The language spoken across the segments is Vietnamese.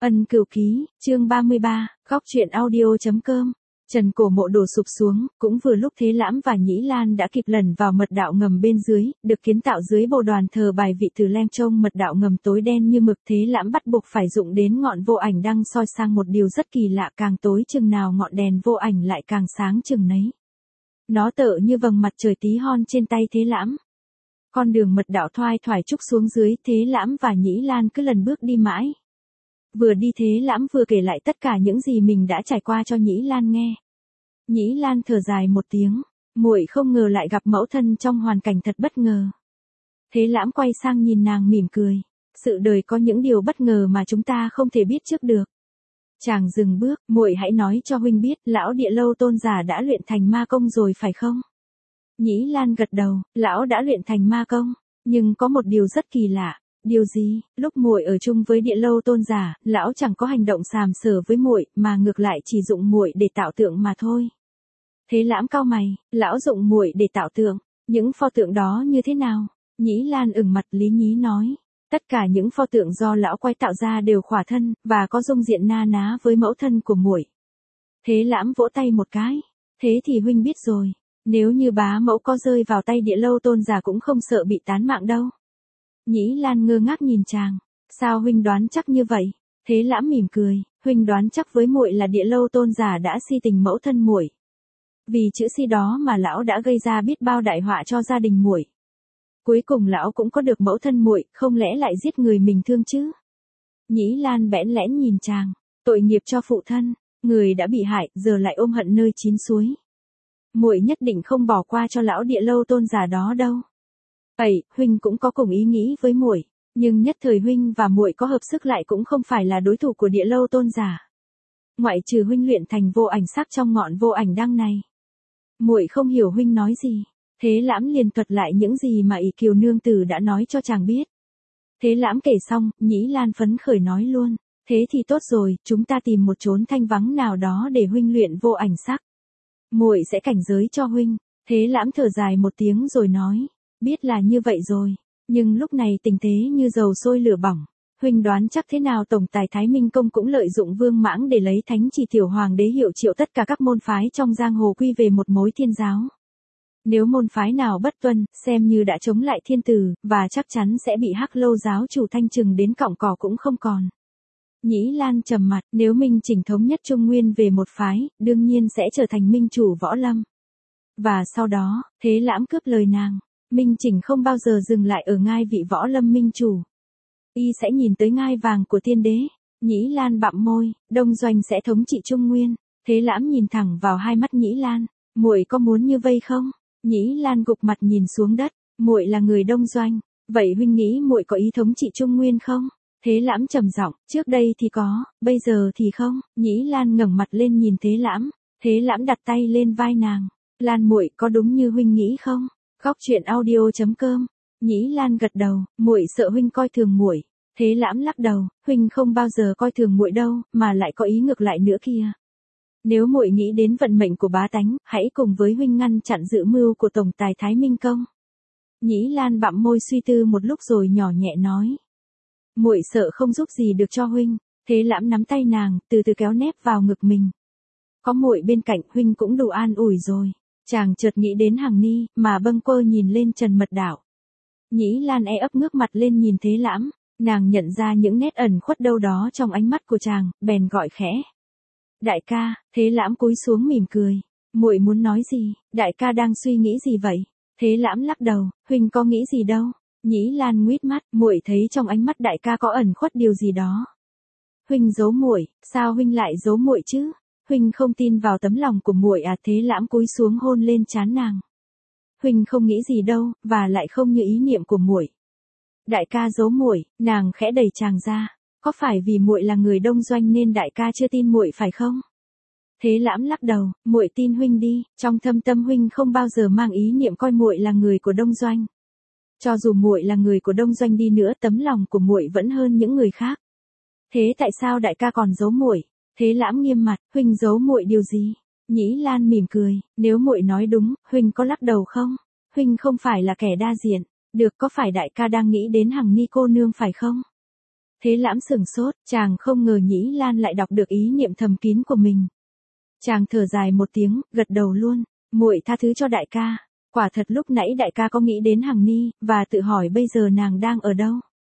Ân Cửu Ký, chương 33, góc truyện audio.com. Trần Cổ Mộ đổ sụp xuống, cũng vừa lúc Thế Lãm và Nhĩ Lan đã kịp lẩn vào mật đạo ngầm bên dưới, được kiến tạo dưới bồ đoàn thờ bài vị từ Leng Trông. Mật đạo ngầm tối đen như mực, Thế Lãm bắt buộc phải dụng đến ngọn vô ảnh đăng soi sang một điều rất kỳ lạ, càng tối chừng nào ngọn đèn vô ảnh lại càng sáng chừng nấy. Nó tựa như vầng mặt trời tí hon trên tay Thế Lãm. Con đường mật đạo thoai thoải trúc xuống dưới, Thế Lãm và Nhĩ Lan cứ lần bước đi mãi. Vừa đi Thế Lãm vừa kể lại tất cả những gì mình đã trải qua cho Nhĩ Lan nghe. Nhĩ Lan thở dài một tiếng, muội không ngờ lại gặp mẫu thân trong hoàn cảnh thật bất ngờ. Thế Lãm quay sang nhìn nàng mỉm cười, sự đời có những điều bất ngờ mà chúng ta không thể biết trước được. Chàng dừng bước, muội hãy nói cho huynh biết, lão Địa Lâu tôn giả đã luyện thành ma công rồi phải không? Nhĩ Lan gật đầu, lão đã luyện thành ma công, nhưng có một điều rất kỳ lạ. Điều gì? Lúc muội ở chung với Địa Lâu tôn giả, lão chẳng có hành động sàm sỡ với muội, mà ngược lại chỉ dụng muội để tạo tượng mà thôi. Thế Lãm cau mày, lão dụng muội để tạo tượng, những pho tượng đó như thế nào? Nhĩ Lan ửng mặt lý nhí nói, tất cả những pho tượng do lão quay tạo ra đều khỏa thân, và có dung diện na ná với mẫu thân của muội. Thế Lãm vỗ tay một cái, thế thì huynh biết rồi, nếu như bá mẫu có rơi vào tay Địa Lâu tôn giả cũng không sợ bị tán mạng đâu. Nhĩ Lan ngơ ngác nhìn chàng, sao huynh đoán chắc như vậy? Thế Lãm mỉm cười, huynh đoán chắc với muội là Địa Lâu tôn giả đã si tình mẫu thân muội. Vì chữ si đó mà lão đã gây ra biết bao đại họa cho gia đình muội. Cuối cùng lão cũng có được mẫu thân muội, không lẽ lại giết người mình thương chứ? Nhĩ Lan bẽn lẽn nhìn chàng, tội nghiệp cho phụ thân, người đã bị hại, giờ lại ôm hận nơi chín suối. Muội nhất định không bỏ qua cho lão Địa Lâu tôn giả đó đâu. Vậy, huynh cũng có cùng ý nghĩ với muội, nhưng nhất thời huynh và muội có hợp sức lại cũng không phải là đối thủ của Địa Lâu tôn giả. Ngoại trừ huynh luyện thành vô ảnh sắc trong ngọn vô ảnh đăng này. Muội không hiểu huynh nói gì. Thế Lãm liền thuật lại những gì mà ỷ Kiều nương tử đã nói cho chàng biết. Thế Lãm kể xong, Nhĩ Lan phấn khởi nói luôn, thế thì tốt rồi, chúng ta tìm một chốn thanh vắng nào đó để huynh luyện vô ảnh sắc. Muội sẽ cảnh giới cho huynh. Thế Lãm thở dài một tiếng rồi nói, biết là như vậy rồi, nhưng lúc này tình thế như dầu sôi lửa bỏng, huynh đoán chắc thế nào tổng tài Thái Minh Công cũng lợi dụng Vương Mãng để lấy thánh chỉ tiểu hoàng đế hiệu triệu tất cả các môn phái trong giang hồ quy về một mối thiên giáo. Nếu môn phái nào bất tuân, xem như đã chống lại thiên tử, và chắc chắn sẽ bị Hắc Lâu giáo chủ thanh trừng đến cọng cỏ cũng không còn. Nhĩ Lan trầm mặt, nếu Minh Chỉnh thống nhất Trung Nguyên về một phái, đương nhiên sẽ trở thành minh chủ võ lâm. Và sau đó, Thế Lãm cướp lời nàng. Minh Chỉnh không bao giờ dừng lại ở ngai vị võ lâm minh chủ. Y sẽ nhìn tới ngai vàng của tiên đế. Nhĩ Lan bặm môi, Đông Doanh sẽ thống trị Trung Nguyên. Thế Lãm nhìn thẳng vào hai mắt Nhĩ Lan, muội có muốn như vây không? Nhĩ Lan gục mặt nhìn xuống đất, muội là người Đông Doanh, vậy huynh nghĩ muội có ý thống trị Trung Nguyên không? Thế Lãm trầm giọng, trước đây thì có, bây giờ thì không. Nhĩ Lan ngẩng mặt lên nhìn Thế Lãm. Thế Lãm đặt tay lên vai nàng. Lan muội có đúng như huynh nghĩ không? Góc truyện audio.com. Nhĩ Lan gật đầu, muội sợ huynh coi thường muội. Thế Lãm lắc đầu, huynh không bao giờ coi thường muội đâu, mà lại có ý ngược lại nữa kìa. Nếu muội nghĩ đến vận mệnh của bá tánh, hãy cùng với huynh ngăn chặn dự mưu của tổng tài Thái Minh Công. Nhĩ Lan bặm môi suy tư một lúc rồi nhỏ nhẹ nói, muội sợ không giúp gì được cho huynh. Thế Lãm nắm tay nàng, từ từ kéo nép vào ngực mình. Có muội bên cạnh, huynh cũng đủ an ủi rồi. Chàng chợt nghĩ đến Hằng Ni, mà bâng quơ nhìn lên trần mật đạo. Nhĩ Lan ấp ngước mặt lên nhìn Thế Lãm, nàng nhận ra những nét ẩn khuất đâu đó trong ánh mắt của chàng, bèn gọi khẽ. Đại ca. Thế Lãm cúi xuống mỉm cười. Muội muốn nói gì? Đại ca đang suy nghĩ gì vậy? Thế Lãm lắc đầu, huynh có nghĩ gì đâu. Nhĩ Lan nguýt mắt, muội thấy trong ánh mắt đại ca có ẩn khuất điều gì đó. Huynh giấu muội, sao huynh lại giấu muội chứ? Huynh không tin vào tấm lòng của muội à? Thế Lãm cúi xuống hôn lên trán nàng. Huynh không nghĩ gì đâu, và lại không như ý niệm của muội. Đại ca giấu muội. Nàng khẽ đẩy chàng ra. Có phải vì muội là người Đông Doanh nên đại ca chưa tin muội phải không? Thế Lãm lắc đầu, muội tin huynh đi, trong thâm tâm huynh không bao giờ mang ý niệm coi muội là người của Đông Doanh. Cho dù muội là người của Đông Doanh đi nữa, tấm lòng của muội vẫn hơn những người khác. Thế tại sao đại ca còn giấu muội? Thế Lãm nghiêm mặt, huynh giấu muội điều gì? Nhĩ Lan mỉm cười, nếu muội nói đúng, huynh có lắc đầu không? Huynh không phải là kẻ đa diện, được, có phải đại ca đang nghĩ đến Hằng Ni cô nương phải không? Thế Lãm sửng sốt, chàng không ngờ Nhĩ Lan lại đọc được ý niệm thầm kín của mình. Chàng thở dài một tiếng, gật đầu luôn, muội tha thứ cho đại ca. Quả thật lúc nãy đại ca có nghĩ đến Hằng Ni, và tự hỏi bây giờ nàng đang ở đâu.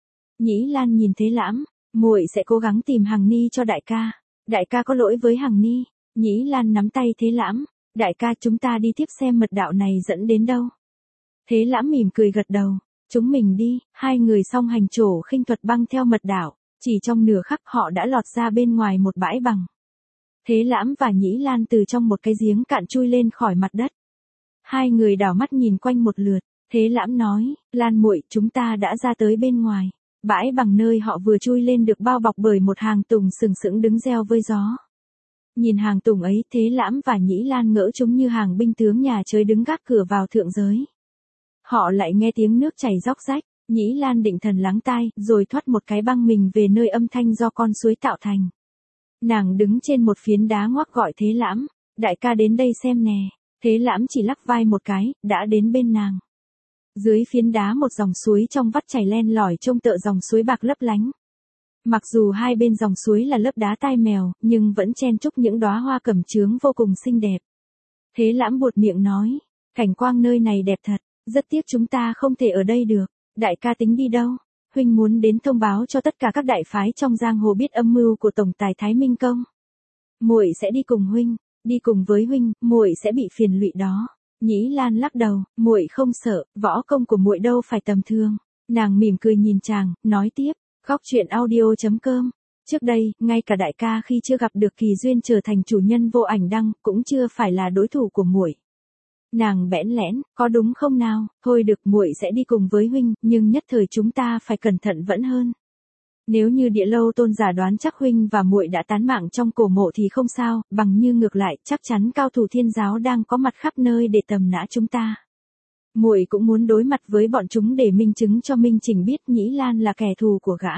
Nhĩ Lan nhìn Thế Lãm, muội sẽ cố gắng tìm Hằng Ni cho đại ca. Đại ca có lỗi với Hằng Ni. Nhĩ Lan nắm tay Thế Lãm, đại ca chúng ta đi tiếp xem mật đạo này dẫn đến đâu. Thế Lãm mỉm cười gật đầu, chúng mình đi. Hai người song hành trổ khinh thuật băng theo mật đạo, chỉ trong nửa khắc họ đã lọt ra bên ngoài một bãi bằng. Thế Lãm và Nhĩ Lan từ trong một cái giếng cạn chui lên khỏi mặt đất. Hai người đảo mắt nhìn quanh một lượt, Thế Lãm nói, Lan muội, chúng ta đã ra tới bên ngoài. Bãi bằng nơi họ vừa chui lên được bao bọc bởi một hàng tùng sừng sững đứng reo với gió. Nhìn hàng tùng ấy, Thế Lãm và Nhĩ Lan ngỡ chúng như hàng binh tướng nhà trời đứng gác cửa vào thượng giới. Họ lại nghe tiếng nước chảy róc rách, Nhĩ Lan định thần lắng tai, rồi thoát một cái băng mình về nơi âm thanh do con suối tạo thành. Nàng đứng trên một phiến đá ngoác gọi Thế Lãm, đại ca đến đây xem nè. Thế Lãm chỉ lắc vai một cái, đã đến bên nàng. Dưới phiến đá một dòng suối trong vắt chảy len lỏi trông tựa dòng suối bạc lấp lánh. Mặc dù hai bên dòng suối là lớp đá tai mèo, nhưng vẫn chen chúc những đóa hoa cẩm chướng vô cùng xinh đẹp. Thế Lãm buột miệng nói, cảnh quang nơi này đẹp thật, rất tiếc chúng ta không thể ở đây được. Đại ca tính đi đâu? Huynh muốn đến thông báo cho tất cả các đại phái trong giang hồ biết âm mưu của tổng tài Thái Minh Công. Muội sẽ đi cùng huynh, đi cùng với huynh, muội sẽ bị phiền lụy đó. Nhĩ Lan lắc đầu, muội không sợ, võ công của muội đâu phải tầm thường. Nàng mỉm cười nhìn chàng, nói tiếp, Góc truyện audio.com. Trước đây, ngay cả đại ca khi chưa gặp được kỳ duyên trở thành chủ nhân Vô Ảnh Đăng, cũng chưa phải là đối thủ của muội. Nàng bẽn lẽn, có đúng không nào? Thôi được, muội sẽ đi cùng với huynh, nhưng nhất thời chúng ta phải cẩn thận vẫn hơn. Nếu như Địa Lâu tôn giả đoán chắc huynh và muội đã tán mạng trong cổ mộ thì không sao, bằng như ngược lại, chắc chắn cao thủ thiên giáo đang có mặt khắp nơi để tầm nã chúng ta. Muội cũng muốn đối mặt với bọn chúng để minh chứng cho Minh Chỉnh biết Nhĩ Lan là kẻ thù của gã.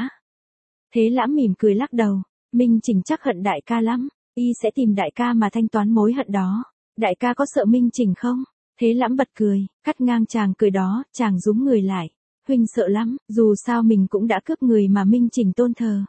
Thế Lãm mỉm cười lắc đầu, Minh Chỉnh chắc hận đại ca lắm, y sẽ tìm đại ca mà thanh toán mối hận đó. Đại ca có sợ Minh Chỉnh không? Thế Lãm bật cười, cắt ngang chàng cười đó, chàng rúm người lại. Huynh sợ lắm, dù sao mình cũng đã cướp người mà Minh Chỉnh tôn thờ.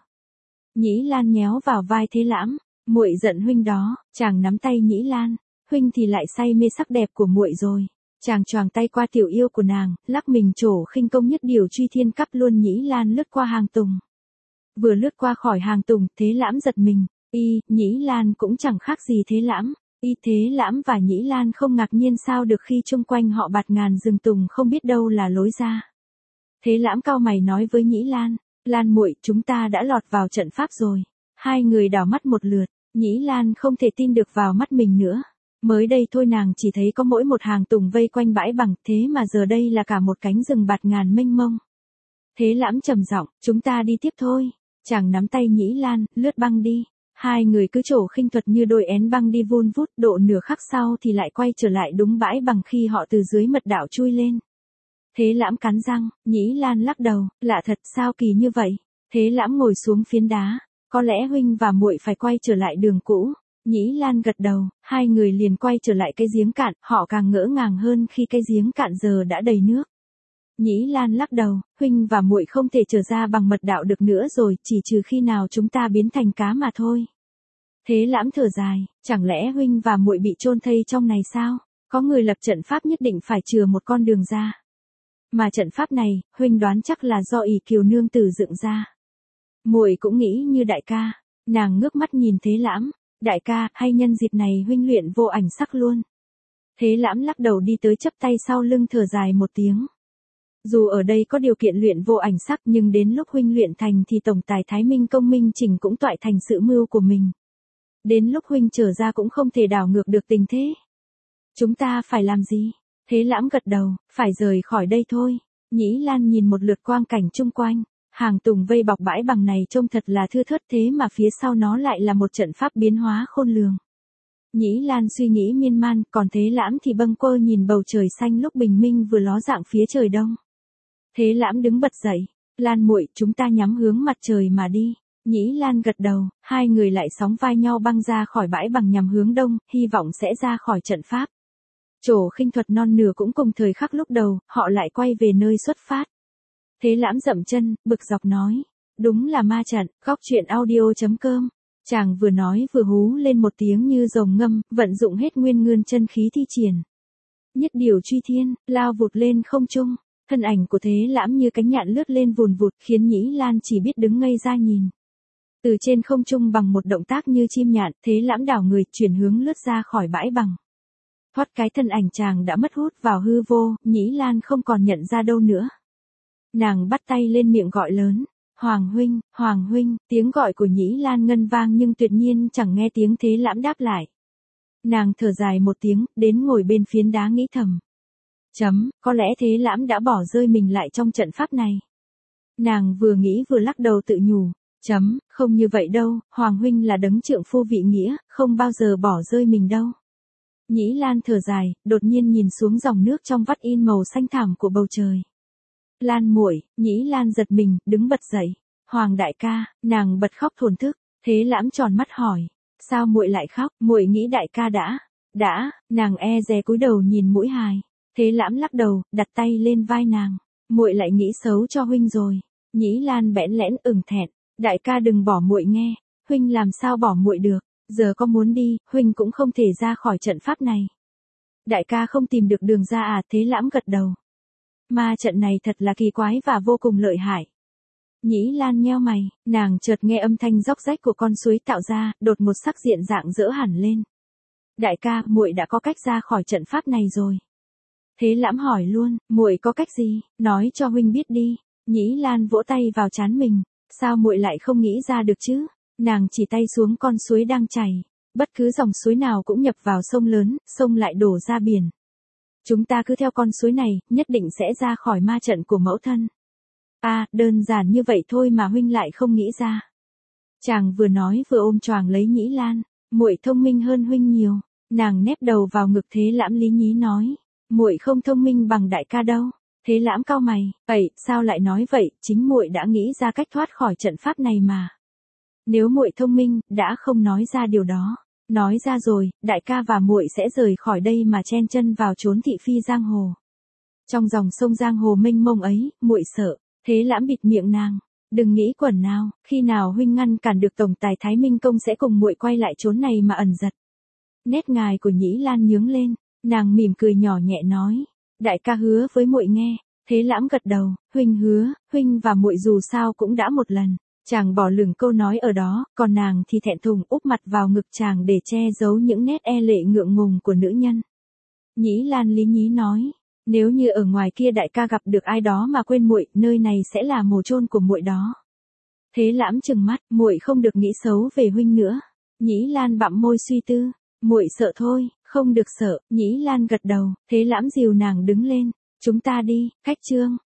Nhĩ Lan nhéo vào vai Thế Lãm, muội giận huynh đó. Chàng nắm tay Nhĩ Lan, huynh thì lại say mê sắc đẹp của muội rồi. Chàng choàng tay qua tiểu yêu của nàng, lắc mình trổ khinh công nhất điều truy thiên cắp luôn. Nhĩ Lan lướt qua hàng tùng. Vừa lướt qua khỏi hàng tùng, Thế Lãm giật mình. Nhĩ Lan cũng chẳng khác gì Thế Lãm. Thế Lãm và Nhĩ Lan không ngạc nhiên sao được khi chung quanh họ bạt ngàn rừng tùng không biết đâu là lối ra. Thế Lãm cau mày nói với Nhĩ Lan, Lan muội, chúng ta đã lọt vào trận pháp rồi. Hai người đảo mắt một lượt, Nhĩ Lan không thể tin được vào mắt mình nữa. Mới đây thôi nàng chỉ thấy có mỗi một hàng tùng vây quanh bãi bằng, thế mà giờ đây là cả một cánh rừng bạt ngàn mênh mông. Thế Lãm trầm giọng, chúng ta đi tiếp thôi. Chàng nắm tay Nhĩ Lan, lướt băng đi. Hai người cứ trổ khinh thuật như đôi én băng đi vun vút, độ nửa khắc sau thì lại quay trở lại đúng bãi bằng khi họ từ dưới mật đạo chui lên. Thế Lãm cắn răng, Nhĩ Lan lắc đầu, lạ thật, sao kỳ như vậy? Thế Lãm ngồi xuống phiến đá, có lẽ huynh và muội phải quay trở lại đường cũ. Nhĩ Lan gật đầu, hai người liền quay trở lại cái giếng cạn, họ càng ngỡ ngàng hơn khi cái giếng cạn giờ đã đầy nước. Nhĩ Lan lắc đầu, huynh và muội không thể trở ra bằng mật đạo được nữa rồi, chỉ trừ khi nào chúng ta biến thành cá mà thôi. Thế Lãm thở dài, chẳng lẽ huynh và muội bị chôn thây trong này sao? Có người lập trận pháp nhất định phải chừa một con đường ra. Mà trận pháp này, huynh đoán chắc là do ỷ Kiều nương tử dựng ra. Muội cũng nghĩ như đại ca. Nàng ngước mắt nhìn Thế Lãm, đại ca, hay nhân dịp này huynh luyện vô ảnh sắc luôn. Thế Lãm lắc đầu đi tới chắp tay sau lưng thở dài một tiếng. Dù ở đây có điều kiện luyện vô ảnh sắc nhưng đến lúc huynh luyện thành thì tổng tài Thái Minh Công Minh Chỉnh cũng toại thành sự mưu của mình. Đến lúc huynh trở ra cũng không thể đảo ngược được tình thế. Chúng ta phải làm gì? Thế Lãm gật đầu, phải rời khỏi đây thôi. Nhĩ Lan nhìn một lượt quang cảnh chung quanh. Hàng tùng vây bọc bãi bằng này trông thật là thưa thớt, thế mà phía sau nó lại là một trận pháp biến hóa khôn lường. Nhĩ Lan suy nghĩ miên man, còn Thế Lãm thì bâng quơ nhìn bầu trời xanh lúc bình minh vừa ló dạng phía trời đông. Thế Lãm đứng bật dậy, Lan muội, chúng ta nhắm hướng mặt trời mà đi. Nhĩ Lan gật đầu, hai người lại sóng vai nhau băng ra khỏi bãi bằng nhằm hướng đông, hy vọng sẽ ra khỏi trận pháp. Trổ khinh thuật non nửa cũng cùng thời khắc lúc đầu, họ lại quay về nơi xuất phát. Thế Lãm dậm chân, bực dọc nói, Đúng là ma trận, góc truyện audio.com. Chàng vừa nói vừa hú lên một tiếng như rồng ngâm, vận dụng hết nguyên ngươn chân khí thi triển. Nhất điều truy thiên, lao vụt lên không trung. Thân ảnh của Thế Lãm như cánh nhạn lướt lên vùn vụt, khiến Nhĩ Lan chỉ biết đứng ngây ra nhìn. Từ trên không trung bằng một động tác như chim nhạn, Thế Lãm đảo người, chuyển hướng lướt ra khỏi bãi bằng. Thoát cái thân ảnh chàng đã mất hút vào hư vô, Nhĩ Lan không còn nhận ra đâu nữa. Nàng bắt tay lên miệng gọi lớn. Hoàng huynh, tiếng gọi của Nhĩ Lan ngân vang nhưng tuyệt nhiên chẳng nghe tiếng Thế Lãm đáp lại. Nàng thở dài một tiếng, đến ngồi bên phiến đá nghĩ thầm. Có lẽ Thế Lãm đã bỏ rơi mình lại trong trận pháp này. Nàng vừa nghĩ vừa lắc đầu tự nhủ. Không như vậy đâu, Hoàng huynh là đấng trượng phu vị nghĩa, không bao giờ bỏ rơi mình đâu. Nhĩ Lan thở dài, đột nhiên nhìn xuống dòng nước trong vắt in màu xanh thẳm của bầu trời. Lan muội, Nhĩ Lan giật mình, đứng bật dậy. Hoàng đại ca, nàng bật khóc thổn thức. Thế Lãm tròn mắt hỏi, sao muội lại khóc? Muội nghĩ đại ca đã, nàng e dè cúi đầu nhìn Mũi Hài. Thế Lãm lắc đầu, đặt tay lên vai nàng. Muội lại nghĩ xấu cho huynh rồi. Nhĩ Lan bẽn lẽn ửng thẹn, đại ca đừng bỏ muội nghe, huynh làm sao bỏ muội được, giờ có muốn đi, huynh cũng không thể ra khỏi trận pháp này. Đại ca không tìm được đường ra à? Thế Lãm gật đầu. Ma trận này thật là kỳ quái và vô cùng lợi hại. Nhĩ Lan nheo mày, nàng chợt nghe âm thanh róc rách của con suối tạo ra, đột một sắc diện dạng dỡ hẳn lên. Đại ca, muội đã có cách ra khỏi trận pháp này rồi. Thế Lãm hỏi luôn, muội có cách gì, nói cho huynh biết đi. Nhĩ Lan vỗ tay vào trán mình, sao muội lại không nghĩ ra được chứ? Nàng chỉ tay xuống con suối đang chảy, bất cứ dòng suối nào cũng nhập vào sông lớn, sông lại đổ ra biển. Chúng ta cứ theo con suối này, nhất định sẽ ra khỏi ma trận của mẫu thân. Đơn giản như vậy thôi mà huynh lại không nghĩ ra. Chàng vừa nói vừa ôm choàng lấy Nhĩ Lan, muội thông minh hơn huynh nhiều. Nàng nép đầu vào ngực Thế Lãm lý nhí nói, muội không thông minh bằng đại ca đâu. Thế Lãm cau mày, sao lại nói vậy, chính muội đã nghĩ ra cách thoát khỏi trận pháp này mà. Nếu muội thông minh, đã không nói ra điều đó. Nói ra rồi, đại ca và muội sẽ rời khỏi đây mà chen chân vào chốn thị phi giang hồ. Trong dòng sông giang hồ mênh mông ấy, muội sợ. Thế Lãm bịt miệng nàng, đừng nghĩ quẩn nào, khi nào huynh ngăn cản được tổng tài Thái Minh công sẽ cùng muội quay lại chốn này mà ẩn giật. Nét ngài của Nhĩ Lan nhướng lên, nàng mỉm cười nhỏ nhẹ nói, đại ca hứa với muội nghe. Thế Lãm gật đầu, huynh hứa, huynh và muội dù sao cũng đã một lần. Chàng bỏ lửng câu nói ở đó, còn nàng thì thẹn thùng úp mặt vào ngực chàng để che giấu những nét e lệ ngượng ngùng của nữ nhân. Nhĩ Lan lý nhí nói, nếu như ở ngoài kia đại ca gặp được ai đó mà quên muội, nơi này sẽ là mồ chôn của muội đó. Thế Lãm trừng mắt, muội không được nghĩ xấu về huynh nữa. Nhĩ Lan bặm môi suy tư, muội sợ thôi, không được sợ. Nhĩ Lan gật đầu, Thế Lãm dìu nàng đứng lên, chúng ta đi. Khách chương